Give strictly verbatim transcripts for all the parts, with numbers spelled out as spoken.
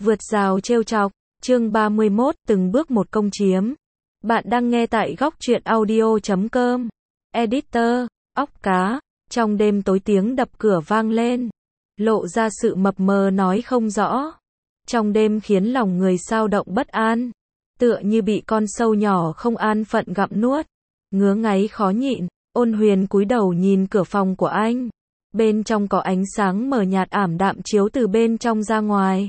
Vượt rào trêu chọc, chương ba mươi mốt, từng bước một công chiếm. Bạn đang nghe tại góc truyện audio chấm com. Editor, óc cá. Trong đêm tối tiếng đập cửa vang lên, lộ ra sự mập mờ nói không rõ. Trong đêm khiến lòng người xao động bất an, tựa như bị con sâu nhỏ không an phận gặm nuốt, ngứa ngáy khó nhịn. Ôn Huyền cúi đầu nhìn cửa phòng của anh. Bên trong có ánh sáng mờ nhạt ảm đạm chiếu từ bên trong ra ngoài.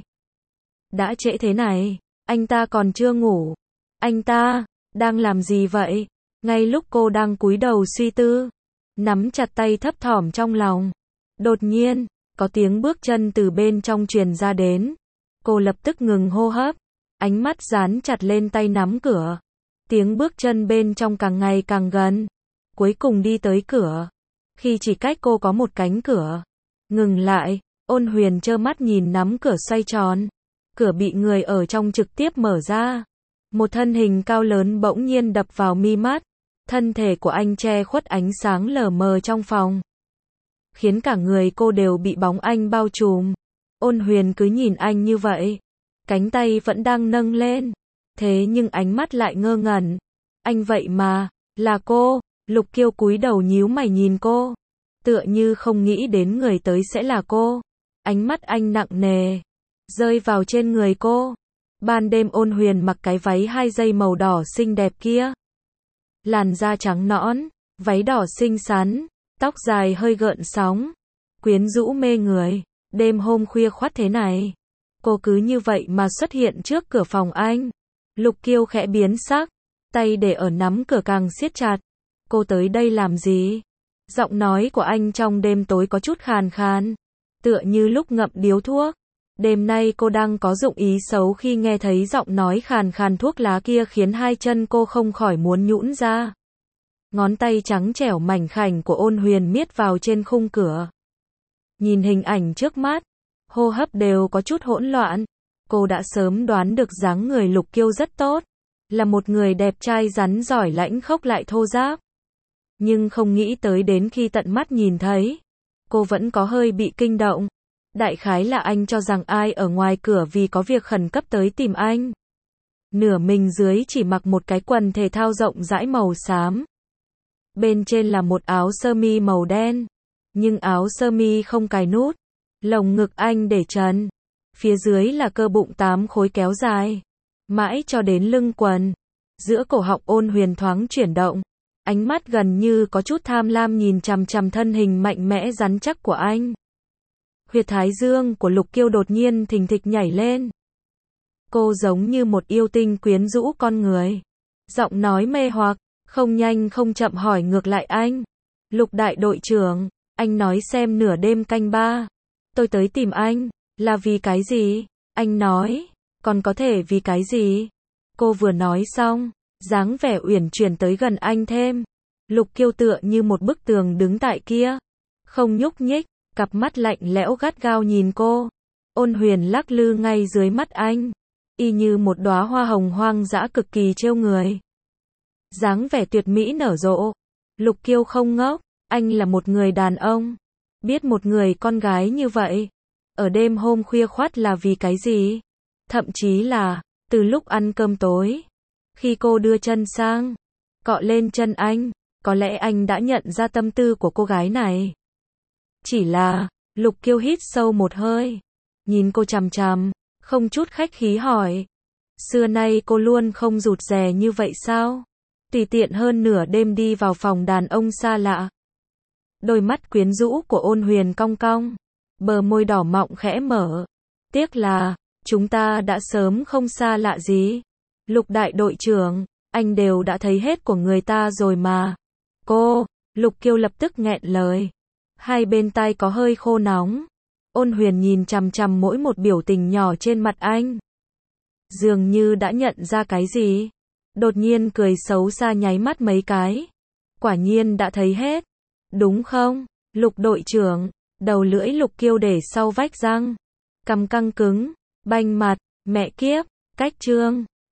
Đã trễ thế này, anh ta còn chưa ngủ. Anh ta đang làm gì vậy? Ngay lúc cô đang cúi đầu suy tư, nắm chặt tay thấp thỏm trong lòng, đột nhiên có tiếng bước chân từ bên trong truyền ra đến. Cô lập tức ngừng hô hấp, ánh mắt dán chặt lên tay nắm cửa. Tiếng bước chân bên trong càng ngày càng gần, cuối cùng đi tới cửa. Khi chỉ cách cô có một cánh cửa, ngừng lại, Ôn Huyền trơ mắt nhìn nắm cửa xoay tròn. Cửa bị người ở trong trực tiếp mở ra. Một thân hình cao lớn bỗng nhiên đập vào mi mắt. Thân thể của anh che khuất ánh sáng lờ mờ trong phòng, khiến cả người cô đều bị bóng anh bao trùm. Ôn Huyền cứ nhìn anh như vậy, cánh tay vẫn đang nâng lên, thế nhưng ánh mắt lại ngơ ngẩn. Anh vậy mà, là cô. Lục Kiêu cúi đầu nhíu mày nhìn cô, tựa như không nghĩ đến người tới sẽ là cô. Ánh mắt anh nặng nề, rơi vào trên người cô. Ban đêm Ôn Huyền mặc cái váy hai dây màu đỏ xinh đẹp kia. Làn da trắng nõn, váy đỏ xinh xắn, tóc dài hơi gợn sóng, quyến rũ mê người. Đêm hôm khuya khoắt thế này, cô cứ như vậy mà xuất hiện trước cửa phòng anh. Lục Kiêu khẽ biến sắc, tay để ở nắm cửa càng siết chặt. Cô tới đây làm gì? Giọng nói của anh trong đêm tối có chút khàn khàn, tựa như lúc ngậm điếu thuốc. Đêm nay cô đang có dụng ý xấu khi nghe thấy giọng nói khàn khàn thuốc lá kia khiến hai chân cô không khỏi muốn nhũn ra. Ngón tay trắng trẻo mảnh khảnh của Ôn Huyền miết vào trên khung cửa. Nhìn hình ảnh trước mắt, hô hấp đều có chút hỗn loạn. Cô đã sớm đoán được dáng người Lục Kiêu rất tốt, là một người đẹp trai rắn giỏi lãnh khốc lại thô ráp. Nhưng không nghĩ tới đến khi tận mắt nhìn thấy, cô vẫn có hơi bị kinh động. Đại khái là anh cho rằng ai ở ngoài cửa vì có việc khẩn cấp tới tìm anh. Nửa mình dưới chỉ mặc một cái quần thể thao rộng rãi màu xám. Bên trên là một áo sơ mi màu đen, nhưng áo sơ mi không cài nút. Lồng ngực anh để trần, phía dưới là cơ bụng tám khối kéo dài, mãi cho đến lưng quần. Giữa cổ họng Ôn Huyền thoáng chuyển động, ánh mắt gần như có chút tham lam nhìn chằm chằm thân hình mạnh mẽ rắn chắc của anh. Huyệt thái dương của Lục Kiêu đột nhiên thình thịch nhảy lên. Cô giống như một yêu tinh quyến rũ con người. Giọng nói mê hoặc, không nhanh không chậm hỏi ngược lại anh. Lục đại đội trưởng, anh nói xem nửa đêm canh ba, tôi tới tìm anh, là vì cái gì? Anh nói, còn có thể vì cái gì? Cô vừa nói xong, dáng vẻ uyển chuyển tới gần anh thêm. Lục Kiêu tựa như một bức tường đứng tại kia, không nhúc nhích, cặp mắt lạnh lẽo gắt gao nhìn cô. Ôn Huyền lắc lư ngay dưới mắt anh, y như một đóa hoa hồng hoang dã cực kỳ trêu người. Dáng vẻ tuyệt mỹ nở rộ. Lục Kiêu không ngốc, anh là một người đàn ông, biết một người con gái như vậy, ở đêm hôm khuya khoắt là vì cái gì? Thậm chí là, từ lúc ăn cơm tối, khi cô đưa chân sang, cọ lên chân anh, có lẽ anh đã nhận ra tâm tư của cô gái này. Chỉ là, Lục Kiêu hít sâu một hơi, nhìn cô chằm chằm, không chút khách khí hỏi. Xưa nay cô luôn không rụt rè như vậy sao? Tùy tiện hơn nửa đêm đi vào phòng đàn ông xa lạ. Đôi mắt quyến rũ của Ôn Huyền cong cong, bờ môi đỏ mọng khẽ mở. Tiếc là, chúng ta đã sớm không xa lạ gì. Lục đại đội trưởng, anh đều đã thấy hết của người ta rồi mà. Cô, Lục Kiêu lập tức nghẹn lời. Hai bên tai có hơi khô nóng. Ôn Huyền nhìn chằm chằm mỗi một biểu tình nhỏ trên mặt anh, dường như đã nhận ra cái gì. Đột nhiên cười xấu xa nháy mắt mấy cái. Quả nhiên đã thấy hết, đúng không, Lục đội trưởng? Đầu lưỡi Lục Kiêu để sau vách răng, cằm căng cứng, banh mặt. Mẹ kiếp, cách trương.